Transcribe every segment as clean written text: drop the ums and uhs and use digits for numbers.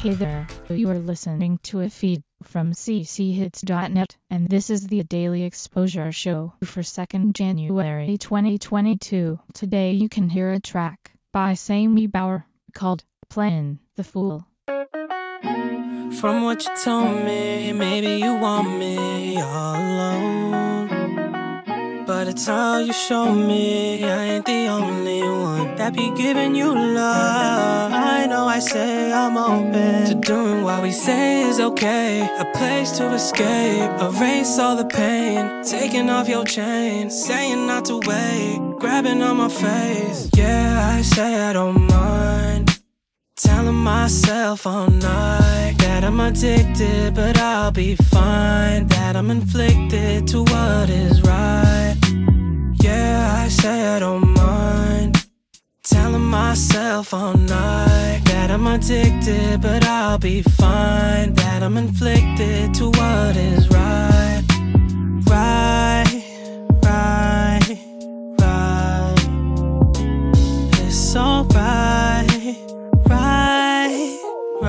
Hey there, you are listening to a feed from cchits.net, and this is the Daily Exposure Show for 2nd January 2022. Today you can hear a track by Sammy Bauer called Playin' the Fool. From what you told me, maybe you want me all alone, but it's all you show me. I ain't the only one that be giving you love. I know I say I'm open to doing what we say is okay, a place to escape, erase all the pain, taking off your chain, saying not to wait, grabbing on my face. Yeah, I say I don't mind, telling myself all night that I'm addicted, but I'll be fine, that I'm inflicted to what is right. Yeah, I say I don't mind, telling myself all night that I'm addicted, but I'll be fine, that I'm inflicted to what is right. Right, right, right. It's alright. Right.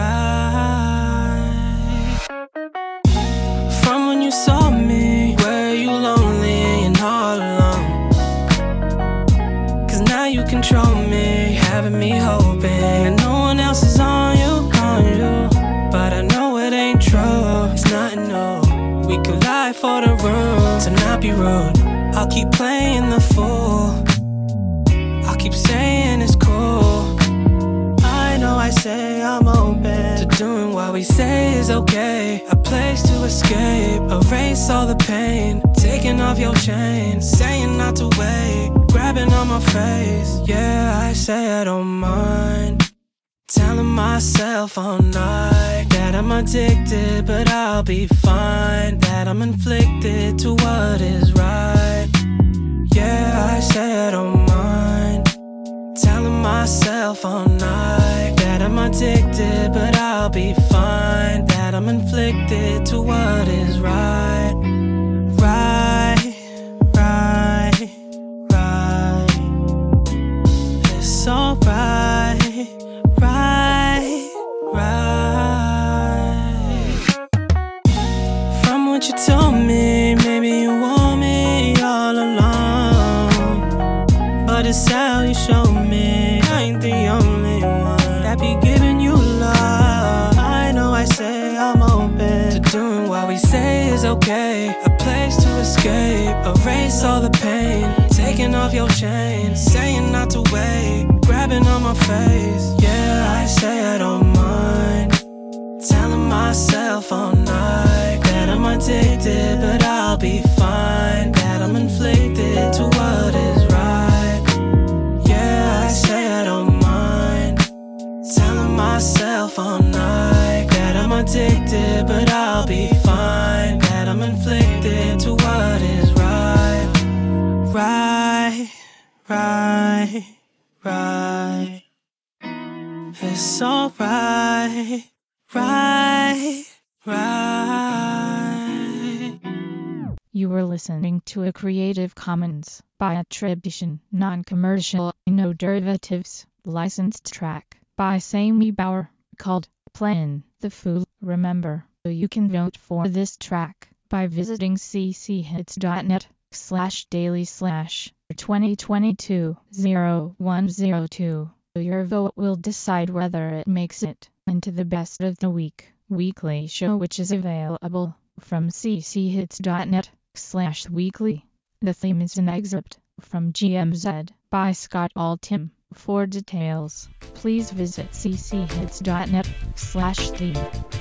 From when you saw me, were you lonely and all alone? Cause now you control me, having me hoping that no one else is on you. But I know it ain't true, it's nothing new. We could lie for the room, to not be rude. I'll keep playing the fool, I'll keep saying it's cool. I say I'm open to doing what we say is okay, a place to escape, erase all the pain, taking off your chain, saying not to wait, grabbing on my face. Yeah, I say I don't mind, telling myself all night that I'm addicted, but I'll be fine, that I'm inflicted to what is right. Yeah, I say I don't mind, telling myself all night that I'm addicted, but I'll be fine, that I'm inflicted to what is right. Right, right, right. It's alright. Right, right. From what you told me, maybe you want me all alone, but it's how you show me. I ain't the only one that be giving you love. I know I say I'm open to doing what we say is okay, a place to escape, erase all the pain, taking off your chain, saying not to wait, grabbing on my face. Yeah, I say I don't mind, telling myself all night that I'm addicted, but I'll be fine, that I'm inflicted to what is right. Yeah, I say I don't mind, telling myself all night that I'm addicted, but I'll be fine, that I'm inflicted to what is right. Right, right, right. It's alright. Right, right. You were listening to a Creative Commons by attribution, non-commercial, no derivatives, licensed track by Sammy Bauer called Playin' the Fool. Remember, you can vote for this track by visiting cchits.net/daily/2022-0102. Your vote will decide whether it makes it into the Best of the Week weekly show, which is available from cchits.net/weekly. The theme is an excerpt from GMZ by Scott Altham. For details, please visit cchits.net/theme.